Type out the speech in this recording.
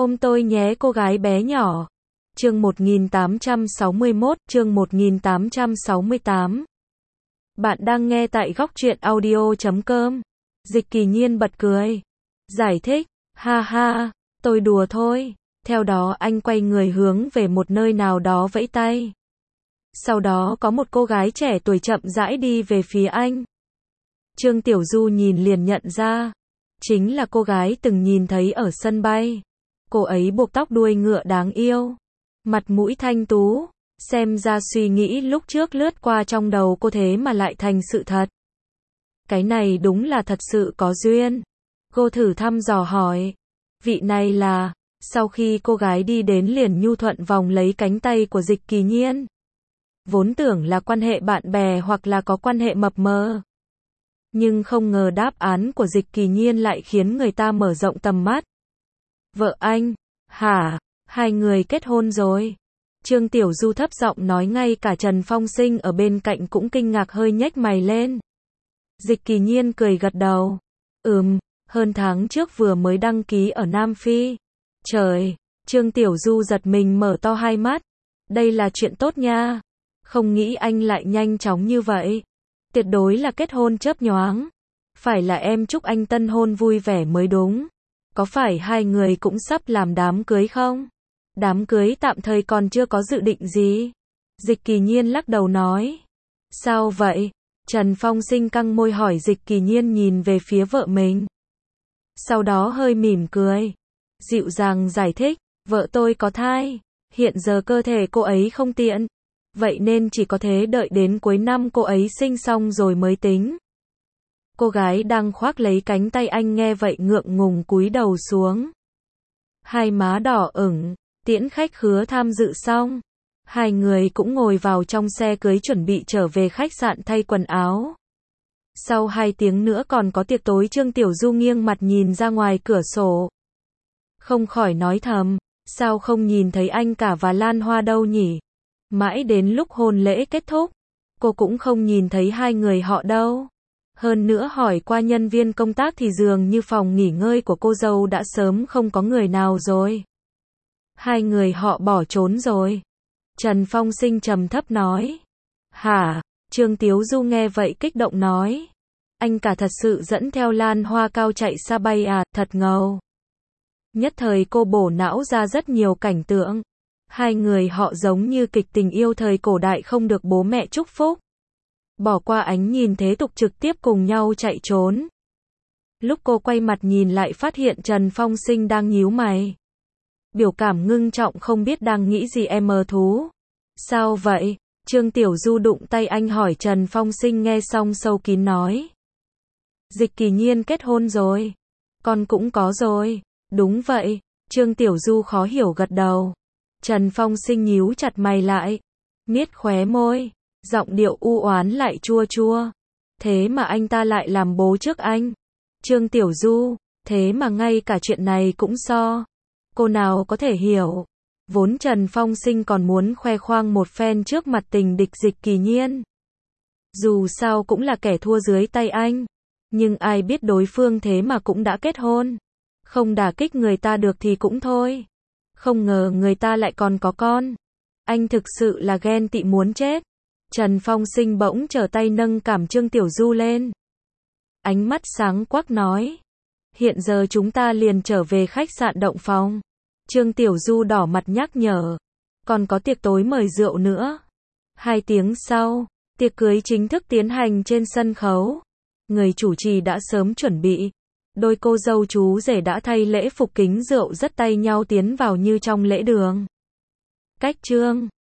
Ôm tôi nhé cô gái bé nhỏ. Chương 1861, chương 1868. Bạn đang nghe tại góc truyện audio.com. Dịch Kỳ Nhiên bật cười. Giải thích, ha ha, tôi đùa thôi. Theo đó anh quay người hướng về một nơi nào đó vẫy tay. Sau đó có một cô gái trẻ tuổi chậm rãi đi về phía anh. Trương Tiểu Du nhìn liền nhận ra. Chính là cô gái từng nhìn thấy ở sân bay. Cô ấy buộc tóc đuôi ngựa đáng yêu. Mặt mũi thanh tú. Xem ra suy nghĩ lúc trước lướt qua trong đầu cô thế mà lại thành sự thật. Cái này đúng là thật sự có duyên. Cô thử thăm dò hỏi. Vị này là... Sau khi cô gái đi đến liền nhu thuận vòng lấy cánh tay của Dịch Kỳ Nhiên. Vốn tưởng là quan hệ bạn bè hoặc là có quan hệ mập mờ. Nhưng không ngờ đáp án của Dịch Kỳ Nhiên lại khiến người ta mở rộng tầm mắt. Vợ anh, hả, hai người kết hôn rồi. Trương Tiểu Du thấp giọng nói, ngay cả Trần Phong Sinh ở bên cạnh cũng kinh ngạc hơi nhếch mày lên. Dịch Kỳ Nhiên cười gật đầu. Hơn tháng trước vừa mới đăng ký ở Nam Phi. Trời, Trương Tiểu Du giật mình mở to hai mắt. Đây là chuyện tốt nha. Không nghĩ anh lại nhanh chóng như vậy. Tuyệt đối là kết hôn chớp nhoáng. Phải là em chúc anh tân hôn vui vẻ mới đúng. Có phải hai người cũng sắp làm đám cưới không? Đám cưới tạm thời còn chưa có dự định gì. Dịch Kỳ Nhiên lắc đầu nói. Sao vậy? Trần Phong Sinh căng môi hỏi. Dịch Kỳ Nhiên nhìn về phía vợ mình. Sau đó hơi mỉm cười. Dịu dàng giải thích. Vợ tôi có thai. Hiện giờ cơ thể cô ấy không tiện. Vậy nên chỉ có thể đợi đến cuối năm cô ấy sinh xong rồi mới tính. Cô gái đang khoác lấy cánh tay anh nghe vậy ngượng ngùng cúi đầu xuống. Hai má đỏ ửng, tiễn khách khứa tham dự xong. Hai người cũng ngồi vào trong xe cưới chuẩn bị trở về khách sạn thay quần áo. Sau 2 tiếng nữa còn có tiệc tối. Trương Tiểu Du nghiêng mặt nhìn ra ngoài cửa sổ. Không khỏi nói thầm, sao không nhìn thấy anh cả và Lan Hoa đâu nhỉ? Mãi đến lúc hôn lễ kết thúc, cô cũng không nhìn thấy hai người họ đâu. Hơn nữa hỏi qua nhân viên công tác thì dường như phòng nghỉ ngơi của cô dâu đã sớm không có người nào rồi. Hai người họ bỏ trốn rồi. Trần Phong Sinh trầm thấp nói. Hả? Trương Tiểu Du nghe vậy kích động nói. Anh cả thật sự dẫn theo Lan Hoa cao chạy xa bay à, thật ngầu. Nhất thời cô bổ não ra rất nhiều cảnh tượng. Hai người họ giống như kịch tình yêu thời cổ đại không được bố mẹ chúc phúc. Bỏ qua ánh nhìn thế tục trực tiếp cùng nhau chạy trốn. Lúc cô quay mặt nhìn lại phát hiện Trần Phong Sinh đang nhíu mày. Biểu cảm ngưng trọng không biết đang nghĩ gì. Em mờ thú. Sao vậy? Trương Tiểu Du đụng tay anh hỏi. Trần Phong Sinh nghe xong sâu kín nói. Dịch Kỳ Nhiên kết hôn rồi. Con cũng có rồi. Đúng vậy. Trương Tiểu Du khó hiểu gật đầu. Trần Phong Sinh nhíu chặt mày lại. Miết khóe môi. Giọng điệu u oán lại chua chua. Thế mà anh ta lại làm bố trước anh. Trương Tiểu Du. Thế mà ngay cả chuyện này cũng so. Cô nào có thể hiểu. Vốn Trần Phong Sinh còn muốn khoe khoang một phen trước mặt tình địch Dịch Kỳ Nhiên. Dù sao cũng là kẻ thua dưới tay anh. Nhưng ai biết đối phương thế mà cũng đã kết hôn. Không đả kích người ta được thì cũng thôi. Không ngờ người ta lại còn có con. Anh thực sự là ghen tị muốn chết. Trần Phong Sinh bỗng trở tay nâng cằm Trương Tiểu Du lên. Ánh mắt sáng quắc nói. Hiện giờ chúng ta liền trở về khách sạn động phòng. Trương Tiểu Du đỏ mặt nhắc nhở. Còn có tiệc tối mời rượu nữa. 2 tiếng sau, tiệc cưới chính thức tiến hành trên sân khấu. Người chủ trì đã sớm chuẩn bị. Đôi cô dâu chú rể đã thay lễ phục kính rượu dắt tay nhau tiến vào như trong lễ đường. Cách Trương